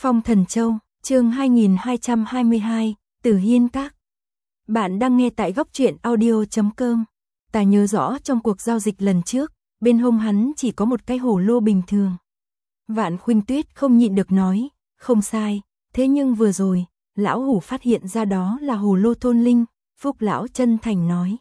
Phong Thần Châu, chương 2222, Tử Hiên Các. Bạn đang nghe tại góc truyện audio.com. Ta nhớ rõ trong cuộc giao dịch lần trước, bên hông hắn chỉ có một cái hổ lô bình thường. Vạn Khuynh Tuyết không nhịn được nói, không sai, thế nhưng vừa rồi, lão hủ phát hiện ra đó là hồ lô thôn linh. Phúc lão chân thành nói.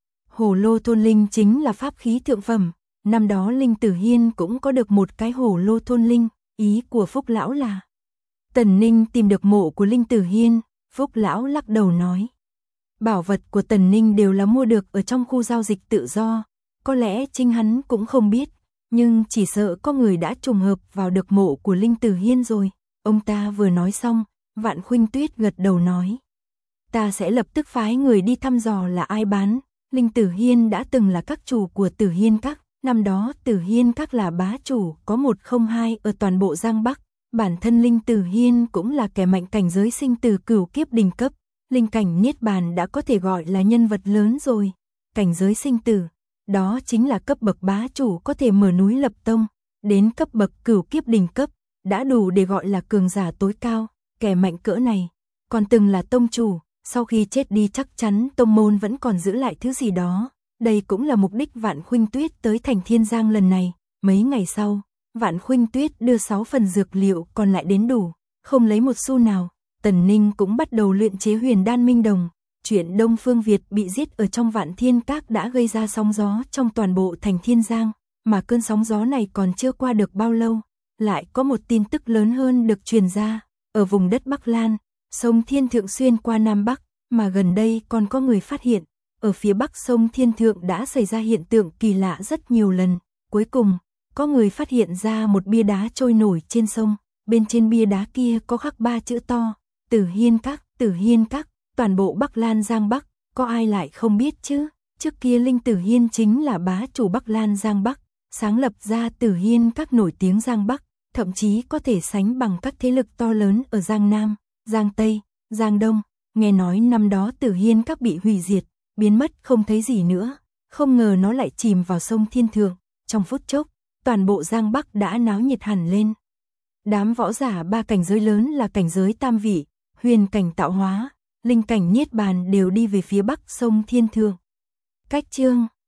Hồ lô thôn linh chính là pháp khí thượng phẩm, năm đó Linh Tử Hiên cũng có được một cái hồ lô thôn linh, ý của Phúc lão là Tần Ninh tìm được mộ của Linh Tử Hiên. Phúc lão lắc đầu nói. Bảo vật của Tần Ninh đều là mua được ở trong khu giao dịch tự do, có lẽ chính hắn cũng không biết, nhưng chỉ sợ có người đã trùng hợp vào được mộ của Linh Tử Hiên rồi. Ông ta vừa nói xong, Vạn Khuynh Tuyết gật đầu nói. Ta sẽ lập tức phái người đi thăm dò là ai bán. Linh Tử Hiên đã từng là các chủ của Tử Hiên Các, năm đó Tử Hiên Các là bá chủ, có 102 ở toàn bộ Giang Bắc. Bản thân Linh Tử Hiên cũng là kẻ mạnh cảnh giới sinh tử cửu kiếp đỉnh cấp, linh cảnh niết bàn đã có thể gọi là nhân vật lớn rồi. Cảnh giới sinh tử, đó chính là cấp bậc bá chủ có thể mở núi lập tông, đến cấp bậc cửu kiếp đỉnh cấp, đã đủ để gọi là cường giả tối cao. Kẻ mạnh cỡ này, còn từng là tông chủ, sau khi chết đi chắc chắn tông môn vẫn còn giữ lại thứ gì đó. Đây cũng là mục đích Vạn Khuynh Tuyết tới thành Thiên Giang lần này. Mấy ngày sau, Vạn Khuynh Tuyết đưa 6 phần dược liệu còn lại đến đủ, không lấy một xu nào. Tần Ninh cũng bắt đầu luyện chế huyền đan minh đồng. Chuyện Đông Phương Việt bị giết ở trong Vạn Thiên Các đã gây ra sóng gió trong toàn bộ thành Thiên Giang, mà cơn sóng gió này còn chưa qua được bao lâu, lại có một tin tức lớn hơn được truyền ra. Ở vùng đất Bắc Lan, sông Thiên Thượng xuyên qua Nam Bắc, mà gần đây còn có người phát hiện, ở phía Bắc sông Thiên Thượng đã xảy ra hiện tượng kỳ lạ rất nhiều lần. Cuối cùng, có người phát hiện ra một bia đá trôi nổi trên sông, bên trên bia đá kia có khắc 3 chữ to, Tử Hiên Các, Tử Hiên Các. Toàn bộ Bắc Lan Giang Bắc, có ai lại không biết chứ? Trước kia Linh Tử Hiên chính là bá chủ Bắc Lan Giang Bắc, sáng lập ra Tử Hiên Các nổi tiếng Giang Bắc, thậm chí có thể sánh bằng các thế lực to lớn ở Giang Nam, Giang Tây, Giang Đông. Nghe nói năm đó Tử Hiên Các bị hủy diệt, biến mất không thấy gì nữa, không ngờ nó lại chìm vào sông Thiên Thượng. Trong phút chốc, toàn bộ Giang Bắc đã náo nhiệt hẳn lên. Đám võ giả 3 cảnh giới lớn là cảnh giới tam vị, huyền cảnh tạo hóa, linh cảnh niết bàn đều đi về phía Bắc sông Thiên Thượng. Cách chương